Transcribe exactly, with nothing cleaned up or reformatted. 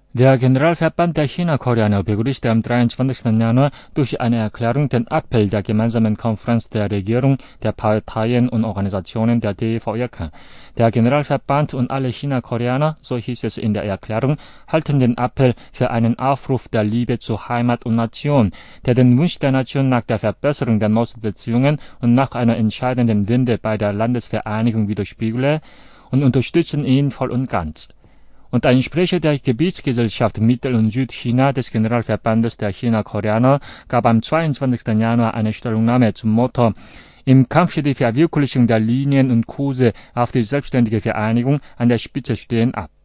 Der Generalverband der China-Koreaner begrüßte am dreiundzwanzigsten Januar durch eine Erklärung den Appell der gemeinsamen Konferenz der Regierung, der Parteien und Organisationen der D V R K. Der Generalverband und alle China-Koreaner, so hieß es in der Erklärung, halten den Appell für einen Aufruf der Liebe zu Heimat und Nation, der den Wunsch der Nation nach der Verbesserung der Nord-Süd-Beziehungen und nach einer entscheidenden Wende bei der Landesvereinigung widerspiegele, und unterstützen ihn voll und ganz. Und ein Sprecher der Gebietsgesellschaft Mittel- und Südchina des Generalverbandes der China-Koreaner gab am zweiundzwanzigsten Januar eine Stellungnahme zum Motto: Im Kampf für die Verwirklichung der Linien und Kurse auf die selbstständige Vereinigung an der Spitze stehen ab.